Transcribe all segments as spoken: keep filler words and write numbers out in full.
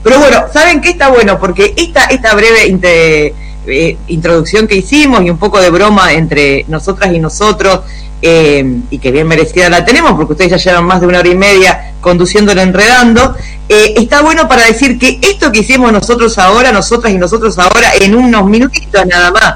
Pero bueno, ¿saben qué está bueno? Porque esta, esta breve inter, eh, introducción que hicimos y un poco de broma entre nosotras y nosotros, eh, y que bien merecida la tenemos, porque ustedes ya llevan más de una hora y media conduciéndolo enredando, eh, está bueno para decir que esto que hicimos nosotros ahora, nosotras y nosotros ahora, en unos minutitos nada más,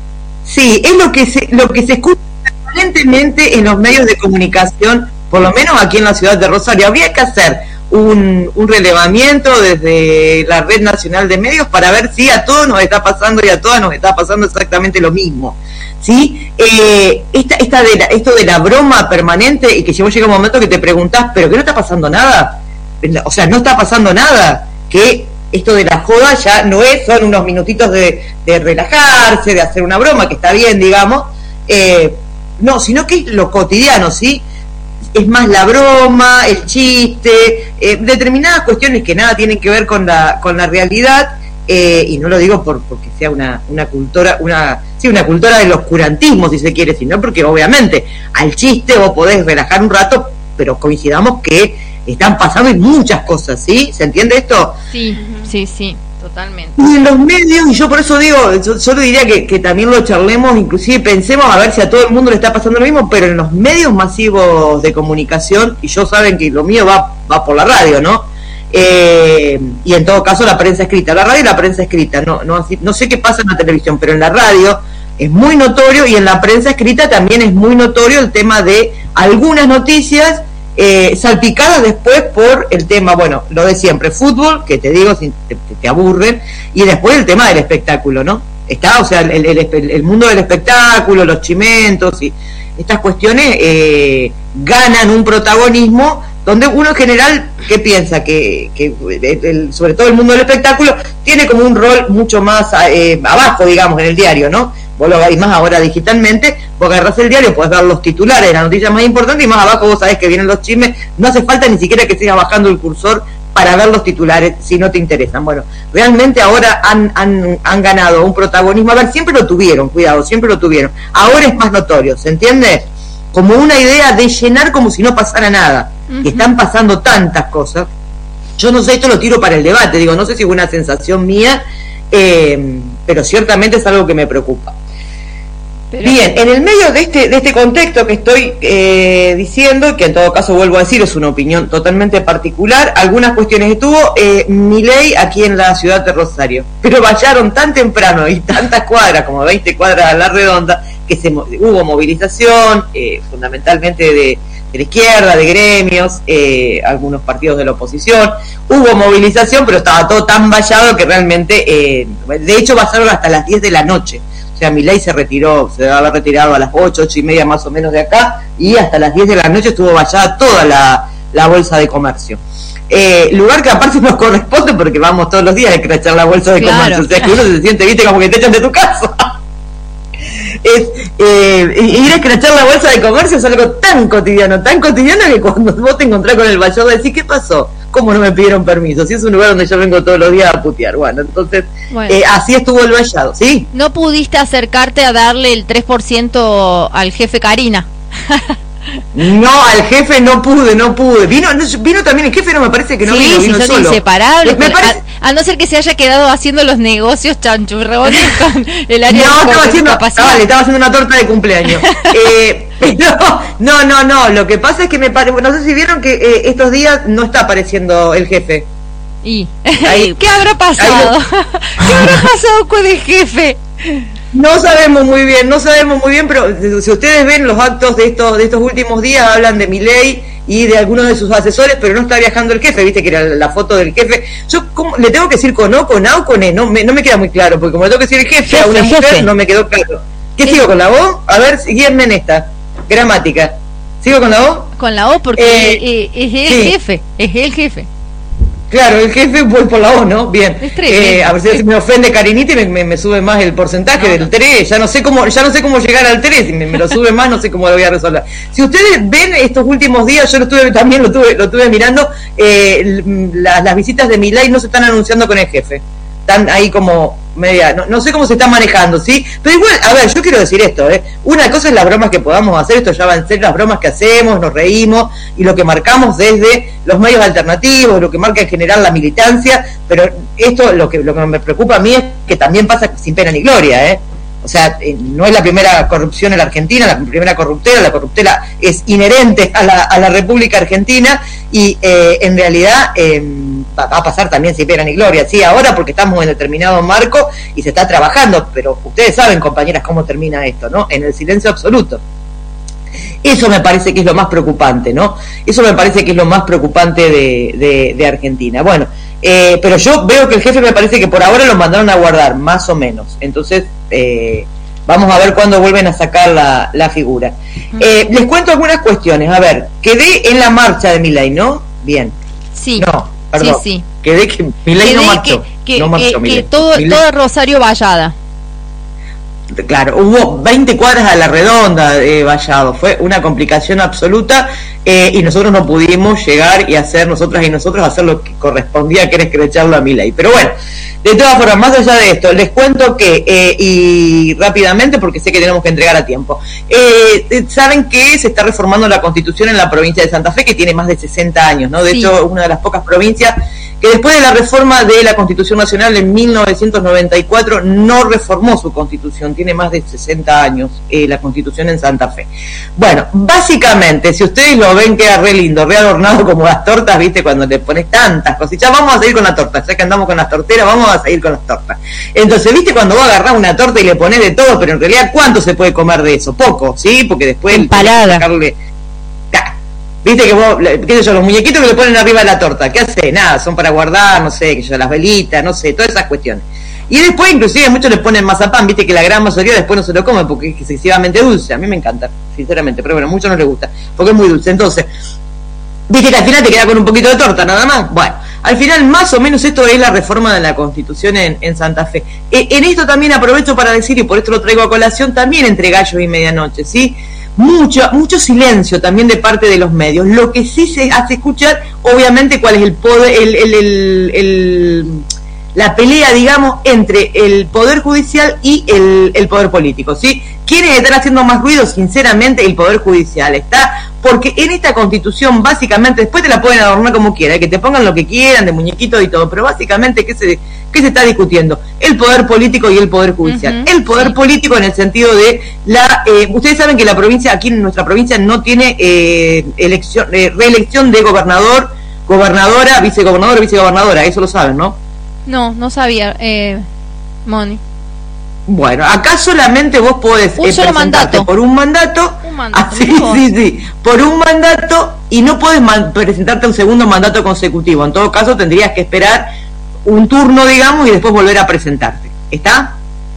sí, es lo que se, lo que se escucha permanentemente en los medios de comunicación, por lo menos aquí en la ciudad de Rosario. Habría que hacer un, un relevamiento desde la Red Nacional de Medios para ver si a todos nos está pasando y a todas nos está pasando exactamente lo mismo, ¿sí? Eh, esta, esta de la, esto de la broma permanente, y que si vos llega un momento que te preguntás, ¿pero que no está pasando nada? O sea, no está pasando nada, que esto de la joda ya no es, son unos minutitos de, de relajarse, de hacer una broma, que está bien, digamos, eh, no, sino que es lo cotidiano, ¿sí? Es más la broma, el chiste, eh, determinadas cuestiones que nada tienen que ver con la con la realidad, eh, y no lo digo por porque sea una una cultura, una sí, una cultura del oscurantismo, si se quiere, sino porque obviamente al chiste vos podés relajar un rato, pero coincidamos que están pasando muchas cosas, ¿sí? ¿Se entiende esto? Sí, sí, sí, totalmente. Y en los medios, y yo por eso digo, yo solo diría que, que también lo charlemos, inclusive pensemos a ver si a todo el mundo le está pasando lo mismo, pero en los medios masivos de comunicación, y yo saben que lo mío va, va por la radio, ¿no? Eh, y en todo caso la prensa escrita, la radio y la prensa escrita, no, no, no sé qué pasa en la televisión, pero en la radio es muy notorio, y en la prensa escrita también es muy notorio el tema de algunas noticias Eh, salpicadas después por el tema, bueno, lo de siempre, fútbol, que te digo, si te, te aburren, y después el tema del espectáculo, ¿no? Está, o sea, el, el, el mundo del espectáculo, los chimentos y estas cuestiones eh, ganan un protagonismo donde uno en general, ¿qué piensa? Que, que el, sobre todo el mundo del espectáculo tiene como un rol mucho más eh, abajo, digamos, en el diario, ¿no? Vos lo veis más ahora digitalmente, vos agarrás el diario, podés ver los titulares, la noticia más importante, y más abajo vos sabés que vienen los chismes, no hace falta ni siquiera que sigas bajando el cursor para ver los titulares si no te interesan. Bueno, realmente ahora han, han, han ganado un protagonismo, a ver, siempre lo tuvieron, cuidado, siempre lo tuvieron, ahora es más notorio, ¿se entiende? Como una idea de llenar como si no pasara nada, uh-huh. Y están pasando tantas cosas, yo no sé, esto lo tiro para el debate, digo, no sé si es una sensación mía, eh, pero ciertamente es algo que me preocupa. Pero... Bien, en el medio de este de este contexto que estoy eh, diciendo, que en todo caso vuelvo a decir, es una opinión totalmente particular, algunas cuestiones estuvo eh, Milei aquí en la ciudad de Rosario, pero vallaron tan temprano y tantas cuadras, como veinte cuadras a la redonda, que se hubo movilización, eh, fundamentalmente de, de la izquierda, de gremios, eh, algunos partidos de la oposición, hubo movilización, pero estaba todo tan vallado que realmente, eh, de hecho vallaron hasta las diez de la noche. O sea, Milei se retiró, se debe haber retirado a las ocho, ocho y media más o menos de acá, y hasta las diez de la noche estuvo vallada toda la, la bolsa de comercio. Eh, lugar que aparte nos corresponde porque vamos todos los días a escrachar la bolsa de claro. comercio, o sea que uno se siente, viste, como que te echan de tu casa. Es, eh, ir a escrachar la bolsa de comercio es algo tan cotidiano, tan cotidiano que cuando vos te encontrás con el vallador decís, ¿qué pasó? ¿Cómo no me pidieron permiso? Si es un lugar donde yo vengo todos los días a putear. Bueno, entonces, bueno. Eh, así estuvo el vallado, ¿sí? ¿No pudiste acercarte a darle el tres por ciento al jefe Karina? No, al jefe no pude, no pude. Vino vino también el jefe, no me parece que no sí, vino, sí, vino son solo. Inseparables. Me parece... a, a no ser que se haya quedado haciendo los negocios chanchurrones con el área no, de estaba haciendo, capacidad. Vale, estaba haciendo una torta de cumpleaños. eh, no, no, no, no. Lo que pasa es que me parece, no sé si vieron que eh, estos días no está apareciendo el jefe. ¿Y ahí, qué habrá pasado? Ahí, ¿qué habrá pasado con el jefe? No sabemos muy bien, no sabemos muy bien, pero si ustedes ven los actos de estos de estos últimos días, hablan de Milei y de algunos de sus asesores, pero no está viajando el jefe, viste que era la foto del jefe. Yo ¿cómo, le tengo que decir con O, con A o con E, no me, no me queda muy claro, porque como le tengo que decir el jefe, jefe a una mujer, jefe. No me quedó claro. ¿Qué ¿Sí? sigo con la O? A ver, guíenme en esta, gramática. ¿Sigo con la O? Con la O, porque eh, es el sí. jefe, es el jefe. Claro, el jefe voy por la O, ¿no? Bien. Eh, a ver si me ofende Carinita y me, me, me sube más el porcentaje no, del no. tres. Ya no sé cómo, ya no sé cómo llegar al tres. Si me, me lo sube más, no sé cómo lo voy a resolver. Si ustedes ven estos últimos días, yo lo estuve también lo tuve, lo tuve mirando. Eh, la, las visitas de Milei no se están anunciando con el jefe. Están ahí como media, no, no sé cómo se está manejando, ¿sí? Pero igual, a ver, yo quiero decir esto, ¿eh? Una cosa es las bromas que podamos hacer, esto ya van a ser las bromas que hacemos, nos reímos, y lo que marcamos desde los medios alternativos, lo que marca en general la militancia, pero esto, lo que, lo que me preocupa a mí es que también pasa sin pena ni gloria, ¿eh? O sea, eh, no es la primera corrupción en la Argentina, la primera corruptela, la corruptela es inherente a la, a la República Argentina, y eh, en realidad eh, va, va a pasar también sin pena ni gloria, sí, ahora porque estamos en determinado marco y se está trabajando, pero ustedes saben, compañeras, cómo termina esto, ¿no? En el silencio absoluto. Eso me parece que es lo más preocupante, ¿no? Eso me parece que es lo más preocupante de, de, de Argentina. Bueno, eh, pero yo veo que el jefe me parece que por ahora lo mandaron a guardar, más o menos. Entonces, eh, vamos a ver cuándo vuelven a sacar la, la figura. Eh, les cuento algunas cuestiones. A ver, quedé en la marcha de Milei, ¿no? Bien. Sí. No, perdón. Sí, sí. Quedé que Milei no marchó. Que, que, no marchó que, Milei. que todo, Milei. todo Rosario Vallada. Claro, hubo veinte cuadras a la redonda de Vallado, fue una complicación absoluta, eh, y nosotros no pudimos llegar y hacer, nosotras y nosotros, hacer lo que correspondía, que era escrecharlo a Milei. Pero bueno, de todas formas, más allá de esto, les cuento que, eh, y rápidamente, porque sé que tenemos que entregar a tiempo, eh, saben que se está reformando la Constitución en la provincia de Santa Fe, que tiene más de sesenta años, ¿no? De sí. hecho, una de las pocas provincias que después de la reforma de la Constitución Nacional en mil novecientos noventa y cuatro no reformó su Constitución, tiene más de sesenta años eh, la Constitución en Santa Fe. Bueno, básicamente, si ustedes lo ven, queda re lindo, re adornado como las tortas, viste, cuando le pones tantas cositas, vamos a seguir con la torta, ya que andamos con las torteras, vamos a seguir con las tortas. Entonces, viste, cuando vos agarrás una torta y le ponés de todo, pero en realidad, ¿cuánto se puede comer de eso? Poco, ¿sí? Porque después... Empalada. Sacarle... Viste que vos, qué sé yo, los muñequitos que le ponen arriba de la torta, ¿qué hace? Nada, son para guardar, no sé, que yo, las velitas, no sé, todas esas cuestiones. Y después, inclusive, muchos le ponen mazapán, viste que la gran mayoría después no se lo come porque es excesivamente dulce. A mí me encanta, sinceramente, pero bueno, a muchos no les gusta, porque es muy dulce. Entonces, viste que al final te queda con un poquito de torta, nada más. Bueno, al final, más o menos, esto es la reforma de la Constitución en, en Santa Fe. Eh, en esto también aprovecho para decir, y por esto lo traigo a colación, también entre gallos y medianoche, ¿sí? Mucho, mucho silencio también de parte de los medios. Lo que sí se hace escuchar, obviamente, cuál es el poder, el, el, el, el, la pelea, digamos, entre el Poder Judicial y el, el Poder Político, ¿sí? ¿Quiénes están haciendo más ruido? Sinceramente, el Poder Judicial está, porque en esta Constitución, básicamente, después te la pueden adornar como quieran, que te pongan lo que quieran, de muñequitos y todo, pero básicamente, ¿qué se, qué se está discutiendo? El Poder Político y el Poder Judicial. Uh-huh, el Poder sí. Político en el sentido de la... Eh, ustedes saben que la provincia, aquí en nuestra provincia, no tiene eh, elección, eh, reelección de gobernador, gobernadora, vicegobernador, vicegobernadora, eso lo saben, ¿no? No, no sabía, eh, Moni. Bueno, acá solamente vos podés un eh, solo mandato. por un mandato, un mandato ah, sí, sí, sí, por un mandato, y no podés man- presentarte un segundo mandato consecutivo. En todo caso tendrías que esperar un turno, digamos, y después volver a presentarte. ¿Está?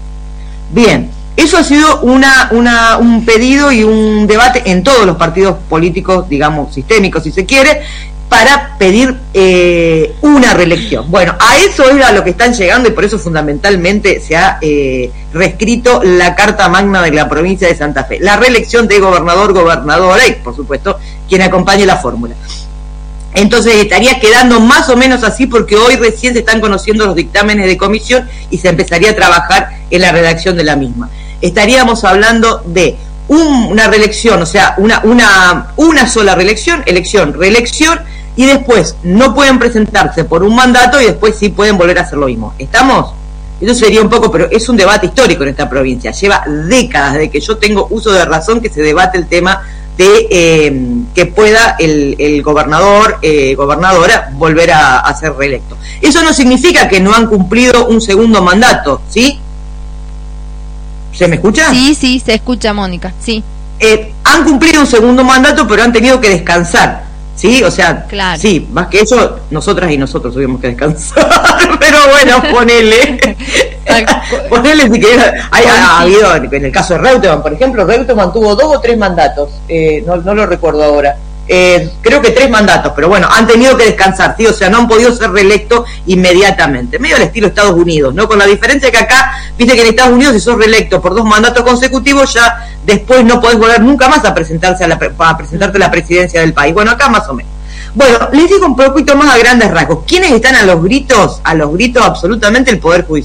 Bien, eso ha sido una, una, un pedido y un debate en todos los partidos políticos, digamos, sistémicos, si se quiere, para pedir eh, una reelección. Bueno, a eso es a lo que están llegando, y por eso fundamentalmente se ha eh, reescrito la Carta Magna de la provincia de Santa Fe. La reelección de gobernador, gobernadora y, por supuesto, quien acompañe la fórmula. Entonces estaría quedando más o menos así, porque hoy recién se están conociendo los dictámenes de comisión y se empezaría a trabajar en la redacción de la misma. Estaríamos hablando de un, una reelección, o sea, una, una, una sola reelección, elección, reelección, y después no pueden presentarse por un mandato y después sí pueden volver a hacer lo mismo. ¿Estamos? Eso sería un poco, pero es un debate histórico en esta provincia. Lleva décadas desde que yo tengo uso de razón que se debate el tema de eh, que pueda el, el gobernador, eh, gobernadora, volver a, a ser reelecto. Eso no significa que no han cumplido un segundo mandato, ¿sí? ¿Se me escucha? Sí, sí, se escucha, Mónica, sí. Eh, han cumplido un segundo mandato, pero han tenido que descansar, ¿sí? O sea, claro. Sí, más que eso, nosotras y nosotros tuvimos que descansar, pero bueno, ponele. Ponele si querés. Hay, ha, ha habido, en el caso de Reutemann, por ejemplo, Reutemann tuvo dos o tres mandatos, eh, no, no lo recuerdo ahora. Eh, creo que tres mandatos, pero bueno, han tenido que descansar, ¿sí? O sea, no han podido ser reelectos inmediatamente, medio al estilo Estados Unidos, ¿no? Con la diferencia que acá, viste que en Estados Unidos, si sos reelecto por dos mandatos consecutivos, ya después no podés volver nunca más a presentarse a, la, a presentarte a la presidencia del país. Bueno, acá más o menos. Bueno, les digo un poquito más a grandes rasgos. ¿Quiénes están a los gritos? A los gritos absolutamente el Poder Judicial.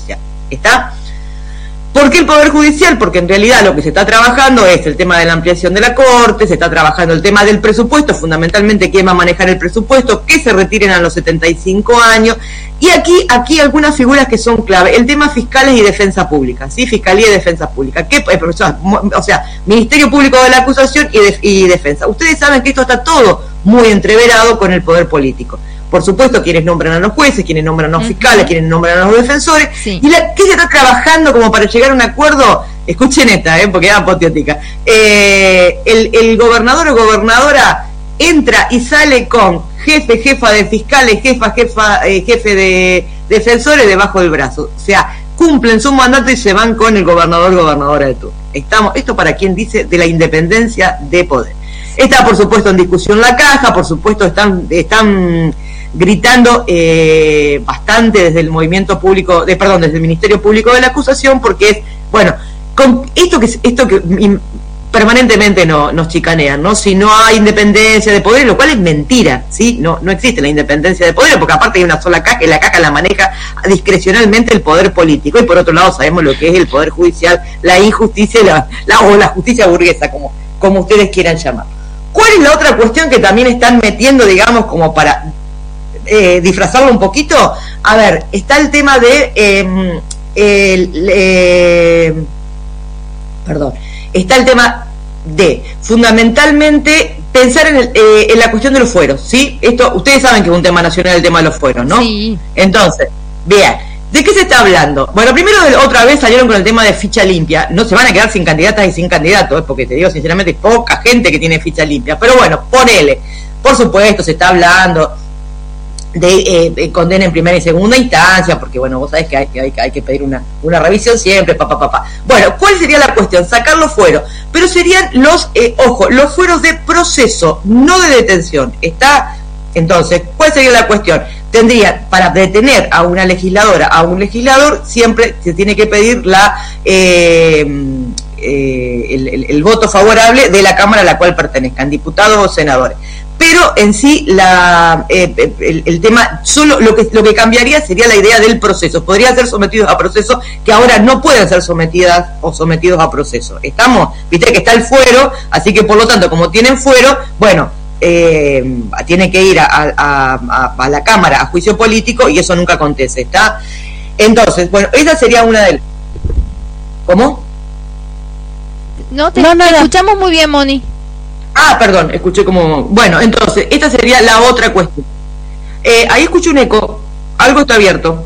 ¿está? ¿Por qué el Poder Judicial? Porque en realidad lo que se está trabajando es el tema de la ampliación de la Corte, se está trabajando el tema del presupuesto, fundamentalmente quién va a manejar el presupuesto, que se retiren a los setenta y cinco años, y aquí aquí algunas figuras que son clave, el tema fiscales y defensa pública, ¿sí? Fiscalía y defensa pública, ¿qué, o sea, Ministerio Público de la Acusación y, de, y defensa. Ustedes saben que esto está todo muy entreverado con el poder político. Por supuesto, quienes nombran a los jueces, quienes nombran a los fiscales, uh-huh. quienes nombran a los defensores, sí. y la, ¿qué se está trabajando como para llegar a un acuerdo? Escuchen esta, eh, porque es apoteótica. Eh, el, el gobernador o gobernadora entra y sale con jefe, jefa de fiscales, jefa, jefa, eh, jefe de defensores debajo del brazo. O sea, cumplen su mandato y se van con el gobernador, gobernadora de turno. Estamos, esto para quien dice de la independencia de poder. Está, por supuesto, en discusión la caja, por supuesto, están... están gritando eh, bastante desde el movimiento público, de, perdón, desde el Ministerio Público de la Acusación, porque es, bueno, con esto que esto que permanentemente no, nos chicanean, ¿no? Si no hay independencia de poder, lo cual es mentira, ¿sí? No, no existe la independencia de poder, porque aparte hay una sola caja, y la caja la maneja discrecionalmente el poder político, y por otro lado sabemos lo que es el poder judicial, la injusticia, la, la, o la justicia burguesa, como, como ustedes quieran llamar. ¿Cuál es la otra cuestión que también están metiendo, digamos, como para Eh, disfrazarlo un poquito? A ver, está el tema de eh, el, eh, perdón, está el tema de fundamentalmente pensar en, el, eh, en la cuestión de los fueros, ¿sí? Esto, ustedes saben que es un tema nacional el tema de los fueros, ¿no? Sí. Entonces, bien, ¿de qué se está hablando? Bueno, primero otra vez salieron con el tema de ficha limpia. No se van a quedar sin candidatas y sin candidatos, ¿eh? Porque te digo sinceramente, poca gente que tiene ficha limpia. Pero bueno, ponele. Por supuesto, se está hablando de eh, eh, condena en primera y segunda instancia, porque bueno, vos sabés que hay que, hay, hay que pedir una, una revisión siempre, papá, papá. Pa, pa. Bueno, ¿cuál sería la cuestión? Sacar los fueros, pero serían los, eh, ojo, los fueros de proceso, no de detención. Está, entonces, ¿cuál sería la cuestión? Tendría, para detener a una legisladora, a un legislador, siempre se tiene que pedir la eh, eh, el, el, el voto favorable de la Cámara a la cual pertenezcan, diputados o senadores. Pero en sí la eh, el, el tema solo lo que lo que cambiaría sería la idea del proceso. Podrían ser sometidos a proceso, que ahora no pueden ser sometidas o sometidos a proceso. Estamos, viste que está el fuero, así que por lo tanto, como tienen fuero, bueno, eh, tiene que ir a, a, a, a la Cámara a juicio político, y eso nunca acontece, ¿está? Entonces, bueno, esa sería una de las... ¿Cómo? No, te, no, no, te escuchamos muy bien, Moni. Ah, perdón, escuché como... Bueno, entonces, esta sería la otra cuestión. Eh, ahí escucho un eco, algo está abierto.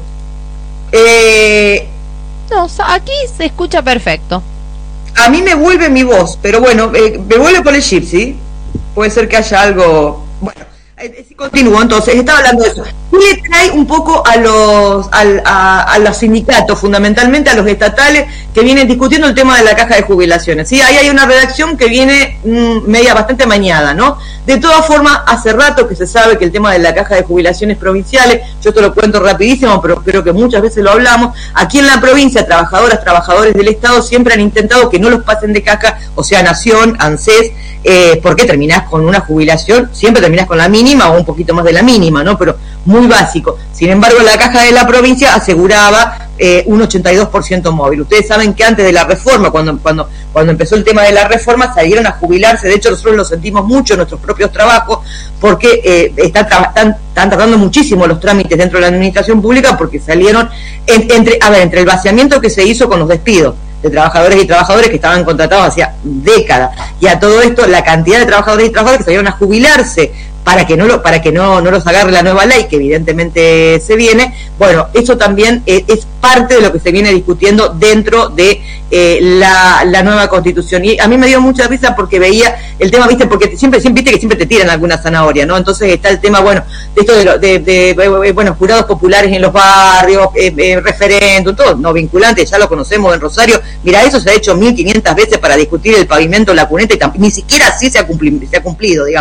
Eh, no, aquí se escucha perfecto. A mí me vuelve mi voz, pero bueno, eh, me vuelve por el chip, ¿sí? Puede ser que haya algo... Bueno, eh, continúo, entonces, estaba hablando de eso. ¿Qué le trae un poco a los, al, a, a los sindicatos, fundamentalmente a los estatales, que vienen discutiendo el tema de la caja de jubilaciones? ¿Sí? Ahí hay una redacción que viene mmm, media bastante mañada, ¿no? De todas formas, hace rato que se sabe que el tema de la caja de jubilaciones provinciales, yo te lo cuento rapidísimo, pero creo que muchas veces lo hablamos, aquí en la provincia, trabajadoras, trabajadores del Estado siempre han intentado que no los pasen de caja, o sea, Nación, ANSES, eh, porque terminás con una jubilación, siempre terminás con la mínima o un poquito más de la mínima, ¿no? Pero muy básico. Sin embargo, la caja de la provincia aseguraba eh, un ochenta y dos por ciento móvil. Ustedes saben que antes de la reforma, cuando cuando cuando empezó el tema de la reforma, salieron a jubilarse. De hecho, nosotros lo sentimos mucho en nuestros propios trabajos, porque eh, están, están, están tratando muchísimo los trámites dentro de la administración pública, porque salieron en, entre, a ver, entre el vaciamiento que se hizo con los despidos de trabajadores y trabajadores que estaban contratados hacía décadas, y a todo esto la cantidad de trabajadores y trabajadoras que salieron a jubilarse para que no lo para que no no los agarre la nueva ley que evidentemente se viene. Bueno, eso también es, es parte de lo que se viene discutiendo dentro de eh, la, la nueva Constitución, y a mí me dio mucha risa porque veía el tema, viste, porque siempre siempre viste que siempre te tiran alguna zanahoria, ¿no? Entonces está el tema, bueno, de esto de, de, de, de bueno, jurados populares en los barrios, eh, eh, referéndum, todo no vinculante, ya lo conocemos en Rosario. Mira, eso se ha hecho mil quinientas veces para discutir el pavimento, la cuneta, y ni siquiera así se ha cumplido, se ha cumplido, digamos,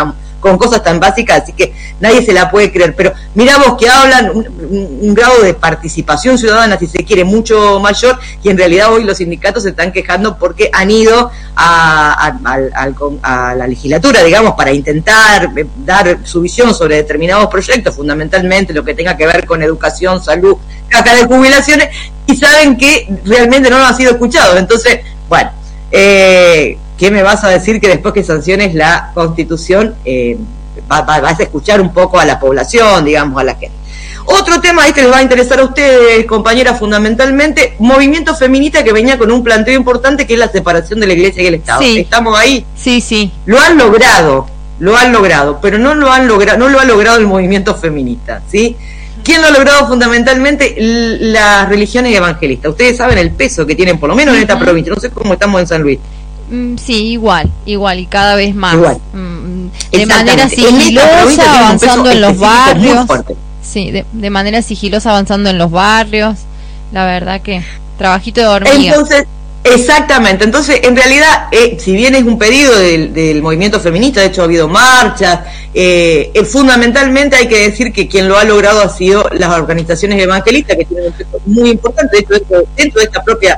con cosas tan básicas, así que nadie se la puede creer. Pero mirá vos que hablan un, un, un grado de participación ciudadana, si se quiere, mucho mayor, y en realidad hoy los sindicatos se están quejando porque han ido a, a, a, a la legislatura, digamos, para intentar dar su visión sobre determinados proyectos, fundamentalmente lo que tenga que ver con educación, salud, caja de jubilaciones, y saben que realmente no han sido escuchados. Entonces, bueno, eh, ¿qué me vas a decir que después que sanciones la Constitución eh, va, va, vas a escuchar un poco a la población, digamos, a la gente? Otro tema, este les va a interesar a ustedes, compañeras, fundamentalmente, movimiento feminista que venía con un planteo importante que es la separación de la Iglesia y el Estado. Sí. ¿Estamos ahí? Sí, sí. Lo han logrado, lo han logrado, pero no lo han logrado, no lo ha logrado el movimiento feminista, ¿sí? ¿Quién lo ha logrado fundamentalmente? Las religiones evangelistas. Ustedes saben el peso que tienen, por lo menos en esta provincia. No sé cómo estamos en San Luis. Mm, sí, igual, igual, y cada vez más. Igual. Mm, de manera sigilosa, avanzando en los barrios. Sí, de, de manera sigilosa, avanzando en los barrios. La verdad que trabajito de hormiga. Entonces, exactamente. Entonces, en realidad, eh, si bien es un pedido del, del movimiento feminista, de hecho ha habido marchas, eh, eh, fundamentalmente hay que decir que quien lo ha logrado ha sido las organizaciones evangelistas, que tienen un peso muy importante dentro de, esto, dentro de esta propia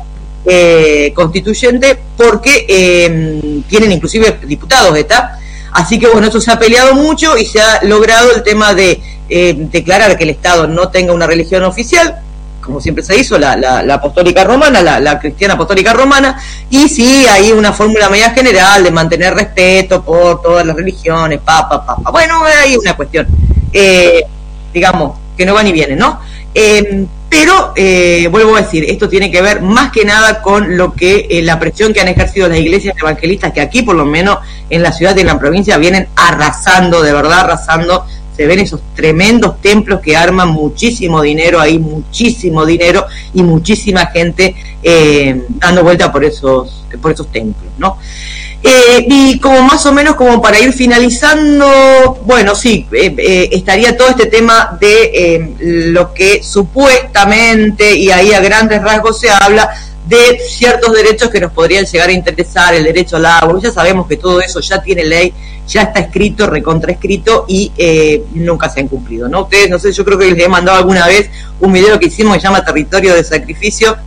eh, constituyente, porque eh, tienen inclusive diputados, ¿está? Así que bueno, eso se ha peleado mucho y se ha logrado el tema de eh, declarar que el Estado no tenga una religión oficial, como siempre se hizo, la, la, la apostólica romana, la, la cristiana apostólica romana, y sí, hay una fórmula media general de mantener respeto por todas las religiones, papa, papa. Bueno, hay una cuestión, eh, digamos, que no va ni viene, ¿no? Eh, pero, eh, vuelvo a decir, esto tiene que ver más que nada con lo que eh, la presión que han ejercido las iglesias evangelistas, que aquí, por lo menos, en la ciudad y en la provincia, vienen arrasando, de verdad arrasando. Se ven esos tremendos templos que arman muchísimo dinero ahí, muchísimo dinero y muchísima gente eh, dando vuelta por esos por esos templos, ¿no? Eh, y como más o menos como para ir finalizando, bueno, sí, eh, eh, estaría todo este tema de eh, lo que supuestamente, y ahí a grandes rasgos se habla, de ciertos derechos que nos podrían llegar a interesar, el derecho al agua. Ya sabemos que todo eso ya tiene ley, ya está escrito, recontraescrito, y eh, nunca se han cumplido, ¿no? Ustedes, no sé, yo creo que les he mandado alguna vez un video que hicimos que se llama Territorio de Sacrificio,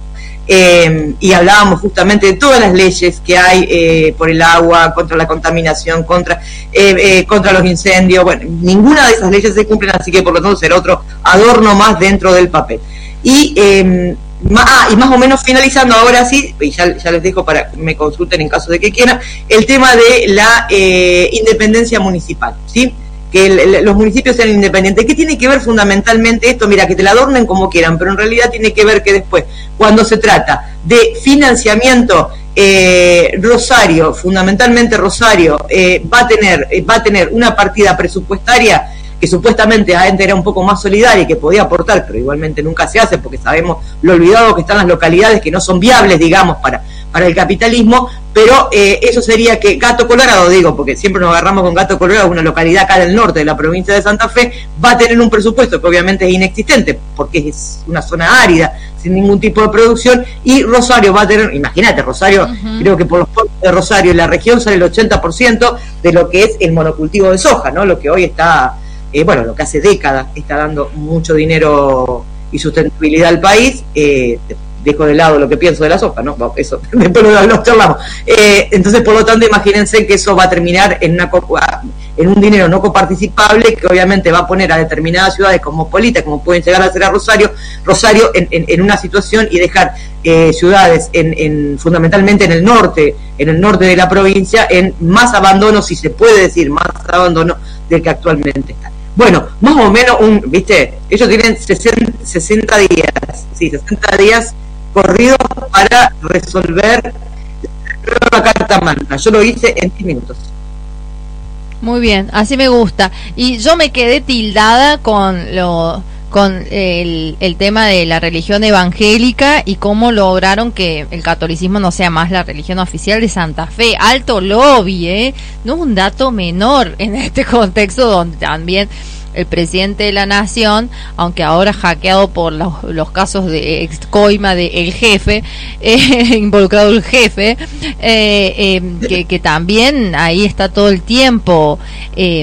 eh, y hablábamos justamente de todas las leyes que hay eh, por el agua, contra la contaminación, contra eh, eh, contra los incendios. Bueno, ninguna de esas leyes se cumplen, así que por lo tanto será otro adorno más dentro del papel. Y eh, Ah, y más o menos finalizando ahora sí, y ya, ya les dejo para que me consulten en caso de que quieran, el tema de la eh, independencia municipal, ¿sí? Que el, el, los municipios sean independientes. ¿Qué tiene que ver fundamentalmente esto? Mira, que te la adornen como quieran, pero en realidad tiene que ver que después, cuando se trata de financiamiento, eh, Rosario, fundamentalmente Rosario, eh, va a tener, eh, va a tener una partida presupuestaria que supuestamente antes era un poco más solidaria y que podía aportar, pero igualmente nunca se hace porque sabemos lo olvidado que están las localidades que no son viables, digamos, para, para el capitalismo, pero eh, eso sería que Gato Colorado, digo, porque siempre nos agarramos con Gato Colorado, una localidad acá del norte de la provincia de Santa Fe, va a tener un presupuesto que obviamente es inexistente, porque es una zona árida, sin ningún tipo de producción, y Rosario va a tener, imagínate, Rosario, uh-huh. creo que por los pueblos de Rosario, en la región sale el ochenta por ciento de lo que es el monocultivo de soja, ¿no? Lo que hoy está... Eh, bueno, lo que hace décadas está dando mucho dinero y sustentabilidad al país. eh, dejo de lado lo que pienso de la soja, ¿no? Eso después lo, lo charlamos. Eh, entonces, por lo tanto, imagínense que eso va a terminar en una en un dinero no coparticipable que obviamente va a poner a determinadas ciudades cosmopolitas, como pueden llegar a ser a Rosario, Rosario en, en, en una situación y dejar eh, ciudades en, en fundamentalmente en el norte, en el norte de la provincia, en más abandono, si se puede decir, más abandono del que actualmente está. Bueno, más o menos, un, ¿viste? Ellos tienen sesenta días, sí, sesenta días corridos para resolver la carta magna. Yo lo hice en diez minutos. Muy bien, así me gusta. Y yo me quedé tildada con lo con el, el tema de la religión evangélica y cómo lograron que el catolicismo no sea más la religión oficial de Santa Fe. Alto lobby, ¿eh? No es un dato menor en este contexto donde también el presidente de la nación, aunque ahora hackeado por los, los casos de ex coima de el jefe, eh, involucrado el jefe, eh, eh, que, que también ahí está todo el tiempo eh,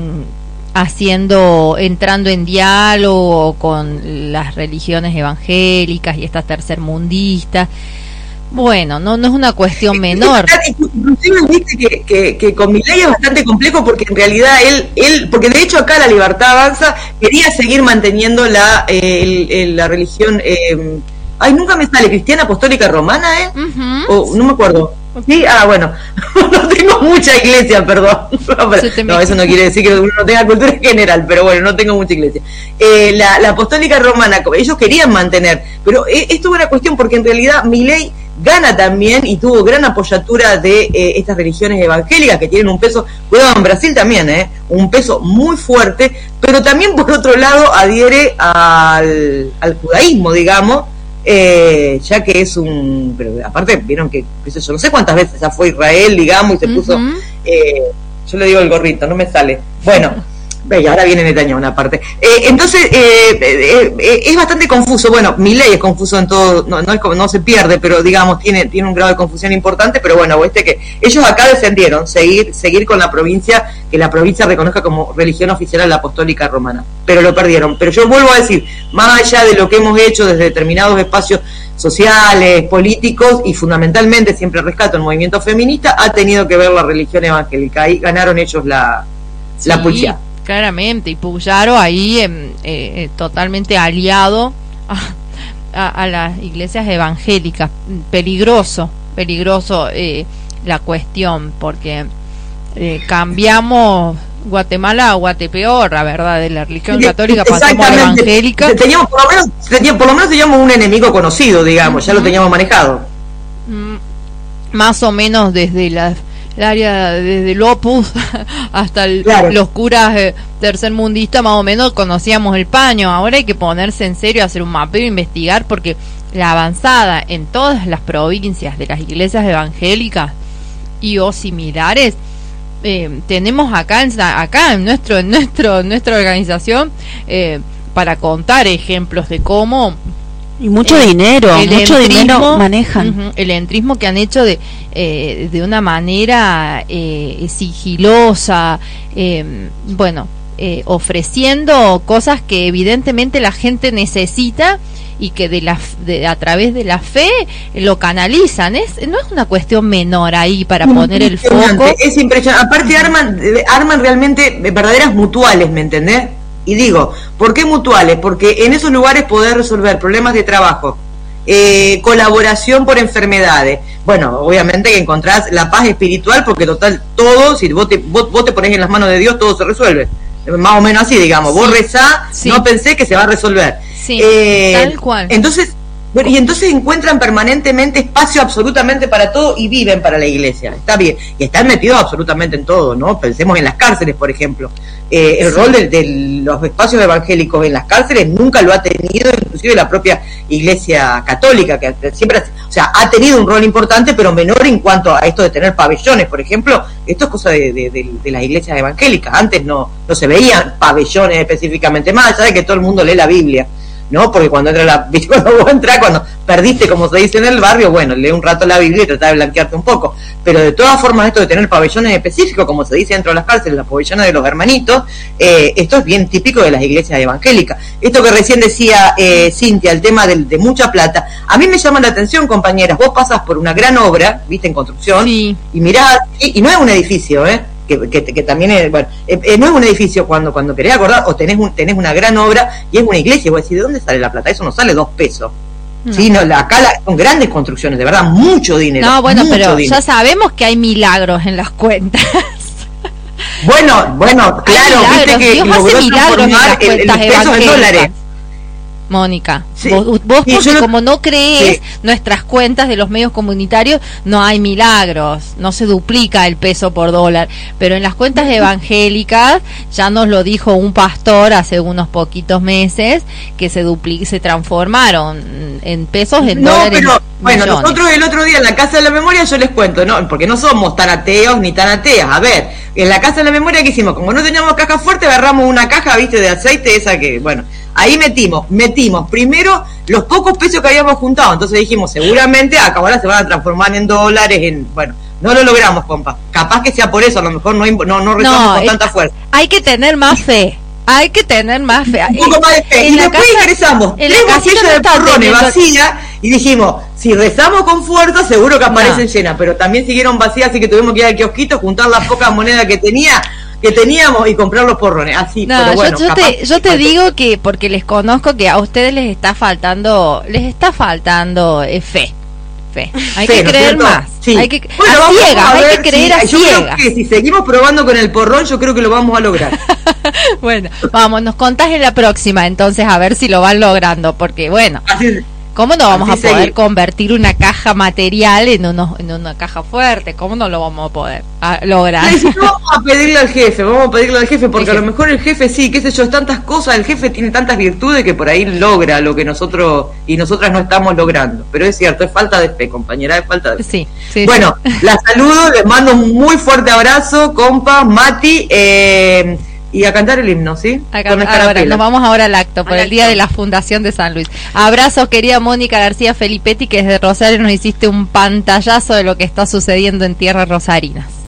haciendo, entrando en diálogo con las religiones evangélicas y estas tercermundistas. Bueno, no no es una cuestión menor. Inclusive dice que, que, que con Milei es bastante complejo porque en realidad él, él porque de hecho acá la Libertad Avanza quería seguir manteniendo la eh, el, el, la religión, eh, ay, nunca me sale, cristiana apostólica romana, ¿eh? Uh-huh. O, no me acuerdo. Sí, ah, bueno, no tengo mucha iglesia, perdón. No, eso no quiere decir que uno no tenga cultura en general, pero bueno, no tengo mucha iglesia. Eh, la, la apostólica romana, ellos querían mantener, pero eh, esto es una cuestión porque en realidad Milei gana también y tuvo gran apoyatura de eh, estas religiones evangélicas que tienen un peso, cuidado, en Brasil también, eh, un peso muy fuerte, pero también por otro lado adhiere al, al judaísmo, digamos, eh, ya que es un, pero aparte vieron que, qué sé yo, no sé cuántas veces ya fue a Israel, digamos, y se uh-huh. puso, eh, yo le digo el gorrito, no me sale, bueno, ve, ahora viene Netanyahu una parte, eh, entonces eh, eh, eh, es bastante confuso, bueno, Milei es confuso en todo, no, no, es, no se pierde, pero digamos, tiene, tiene un grado de confusión importante, pero bueno, este que ellos acá defendieron seguir, seguir con la provincia, que la provincia reconozca como religión oficial a la apostólica romana, pero lo perdieron, pero yo vuelvo a decir, más allá de lo que hemos hecho desde determinados espacios sociales, políticos y fundamentalmente, siempre rescato el movimiento feminista, ha tenido que ver la religión evangélica, ahí ganaron ellos la, sí. la pulchá. Claramente, y Puyaro ahí eh, eh, totalmente aliado a, a, a las iglesias evangélicas. Peligroso, peligroso eh, la cuestión, porque eh, cambiamos Guatemala a Guatepeor, la verdad, de la religión católica pasamos a la evangélica. Teníamos, por lo menos, teníamos, por lo menos teníamos un enemigo conocido, digamos, uh-huh. ya lo teníamos manejado. Mm, más o menos desde la... el área desde el Opus hasta el, claro. los curas eh, tercermundistas más o menos conocíamos el paño. Ahora hay que ponerse en serio, hacer un mapeo, investigar, porque la avanzada en todas las provincias de las iglesias evangélicas y o similares eh, tenemos acá en, acá en nuestro en nuestro en nuestra organización eh, para contar ejemplos de cómo y mucho eh, dinero, mucho dinero manejan. Uh-huh, el entrismo que han hecho de eh, de una manera eh, sigilosa, eh, bueno, eh, ofreciendo cosas que evidentemente la gente necesita y que de la de, a través de la fe lo canalizan. Es no es una cuestión menor ahí para poner el foco. Es impresionante. Aparte arman arman realmente verdaderas mutuales, ¿me entendés? Y digo, ¿por qué mutuales? Porque en esos lugares podés resolver problemas de trabajo, eh, colaboración por enfermedades. Bueno, obviamente que encontrás la paz espiritual, porque total, todo, si vos te, vos, vos te ponés en las manos de Dios, todo se resuelve. Más o menos así, digamos. Sí. Vos rezá, sí. no pensé que se va a resolver. Sí, eh, tal cual. Entonces, bueno, y entonces encuentran permanentemente espacio absolutamente para todo y viven para la iglesia. Está bien. Y están metidos absolutamente en todo, ¿no? Pensemos en las cárceles, por ejemplo. Eh, el sí. rol de, de los espacios evangélicos en las cárceles nunca lo ha tenido, inclusive la propia Iglesia Católica, que siempre, o sea, ha tenido un rol importante, pero menor en cuanto a esto de tener pabellones, por ejemplo. Esto es cosa de, de, de, de las iglesias evangélicas. Antes no, no se veían pabellones específicamente, más allá de que todo el mundo lee la Biblia, ¿no? Porque cuando entra la cuando vos entras, cuando perdiste, como se dice en el barrio, bueno, lee un rato la Biblia y trata de blanquearte un poco, pero de todas formas esto de tener pabellones específicos, como se dice dentro de las cárceles, los pabellones de los hermanitos, eh, esto es bien típico de las iglesias evangélicas. Esto que recién decía eh, Cintia, el tema de, de mucha plata, a mí me llama la atención, compañeras, vos pasas por una gran obra, viste, en construcción, sí. y mirás, y, y no es un edificio, ¿eh? Que, que, que también es, bueno, eh, eh, no es un edificio cuando cuando querés acordar, o tenés un, tenés una gran obra y es una iglesia, y vos decís, ¿de dónde sale la plata? Eso no sale dos pesos. No. Sí, no, la, acá la, son grandes construcciones, de verdad, mucho dinero. No, bueno, pero dinero. Ya sabemos que hay milagros en las cuentas. Bueno, bueno, claro, viste que Dios hace milagros en las el, cuentas el pesos en dólares. Mónica, sí. vos, vos sí, porque no, como no crees sí. nuestras cuentas de los medios comunitarios, no hay milagros, no se duplica el peso por dólar, pero en las cuentas evangélicas, ya nos lo dijo un pastor hace unos poquitos meses, que se dupli- se transformaron en pesos, en no, dólares. Pero, bueno, millones. Nosotros el otro día en la Casa de la Memoria, yo les cuento, no, porque no somos tan ateos ni tan ateas. A ver, en la Casa de la Memoria, ¿qué hicimos? Como no teníamos caja fuerte, agarramos una caja, viste, de aceite, esa que, bueno, ahí metimos, metimos primero los pocos pesos que habíamos juntado. Entonces dijimos, seguramente acá ahora se van a transformar en dólares, en, bueno, no lo logramos, compa. Capaz que sea por eso, a lo mejor no, no, no rezamos No, con es- tanta fuerza. Hay que tener más fe. Hay que tener más fe. Un poco más de fe. En Y la después casa- ingresamos en tres la casita botellas no de están porrones teniendo- vacías y dijimos, si rezamos con fuerza seguro que aparecen No. llenas, pero también siguieron vacías, así que tuvimos que ir al kiosquito, juntar las pocas monedas que tenía que teníamos y comprar los porrones, así. No, pero bueno, yo, yo capaz te, que yo te falta- digo que porque les conozco que a ustedes les está faltando, les está faltando eh, fe, fe. Hay Fe, que ¿no es creer cierto? más. Sí. Hay que Bueno, a vamos ciegas, a hay ver que creer si- a yo creo ciegas. que si seguimos probando con el porrón, yo creo que lo vamos a lograr. Bueno, vamos, nos contás en la próxima, entonces a ver si lo van logrando, porque bueno, Así, ¿cómo no vamos a Así poder seguir. convertir una caja material en, unos, en una caja fuerte? ¿Cómo no lo vamos a poder a lograr? y si no, vamos a pedirle al jefe, vamos a pedirle al jefe, porque Jefe. a lo mejor el jefe sí, qué sé yo, es tantas cosas, el jefe tiene tantas virtudes que por ahí logra lo que nosotros y nosotras no estamos logrando. Pero es cierto, es falta de fe, compañera, es falta de fe. Sí, sí. Bueno, la saludo, les mando un muy fuerte abrazo, compa, Mati, eh, y a cantar el himno, ¿sí? Acá, Con ahora, escarapela. nos vamos ahora al acto por Al el día acto. de la Fundación de San Luis. Abrazos, querida Mónica García Felipetti, que desde Rosario nos hiciste un pantallazo de lo que está sucediendo en tierras rosarinas.